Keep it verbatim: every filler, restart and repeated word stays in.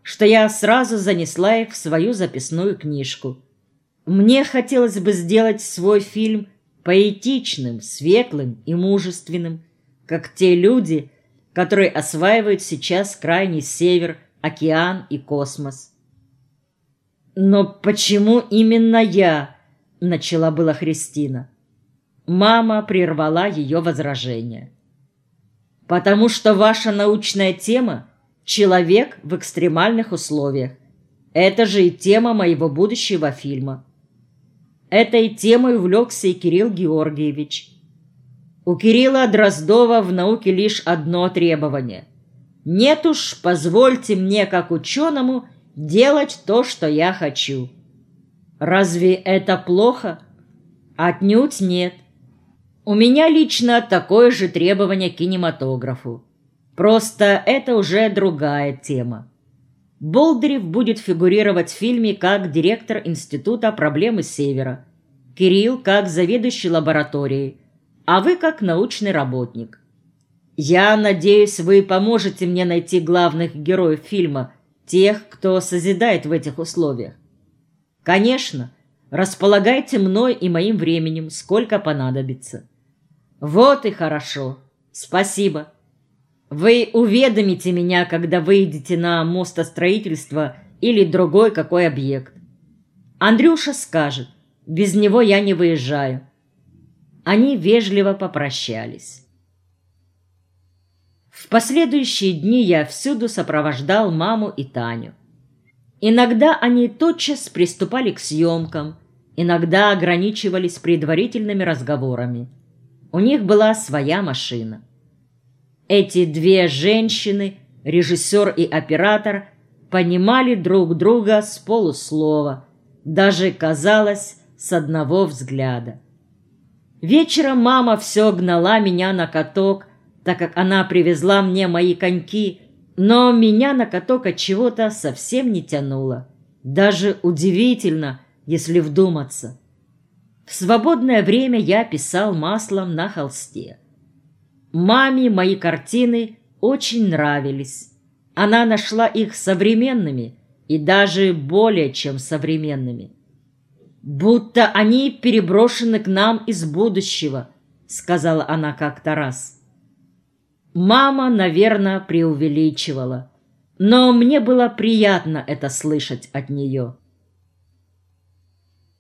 что я сразу занесла их в свою записную книжку. Мне хотелось бы сделать свой фильм поэтичным, светлым и мужественным, как те люди, которые осваивают сейчас крайний север, океан и космос. «Но почему именно я?» — начала была Христина. Мама прервала ее возражение. «Потому что ваша научная тема — человек в экстремальных условиях. Это же и тема моего будущего фильма. Этой темой увлекся и Кирилл Георгиевич. У Кирилла Дроздова в науке лишь одно требование. Нет уж, позвольте мне, как ученому, делать то, что я хочу. Разве это плохо? Отнюдь нет. У меня лично такое же требование к кинематографу. Просто это уже другая тема. Болдырев будет фигурировать в фильме как директор Института проблемы Севера, Кирилл как заведующий лабораторией, а вы как научный работник. Я надеюсь, вы поможете мне найти главных героев фильма, тех, кто созидает в этих условиях. Конечно, располагайте мной и моим временем, сколько понадобится. Вот и хорошо. Спасибо. Вы уведомите меня, когда выйдете на мостостроительство или другой какой объект. Андрюша скажет, без него я не выезжаю. Они вежливо попрощались. В последующие дни я всюду сопровождал маму и Таню. Иногда они тотчас приступали к съемкам, иногда ограничивались предварительными разговорами. У них была своя машина. Эти две женщины, режиссер и оператор, понимали друг друга с полуслова, даже, казалось, с одного взгляда. Вечером мама все гнала меня на каток, так как она привезла мне мои коньки, но меня на каток от чего-то совсем не тянуло. Даже удивительно, если вдуматься. В свободное время я писал маслом на холсте. Маме мои картины очень нравились. Она нашла их современными и даже более чем современными. «Будто они переброшены к нам из будущего», — сказала она как-то раз. Мама, наверное, преувеличивала, но мне было приятно это слышать от нее.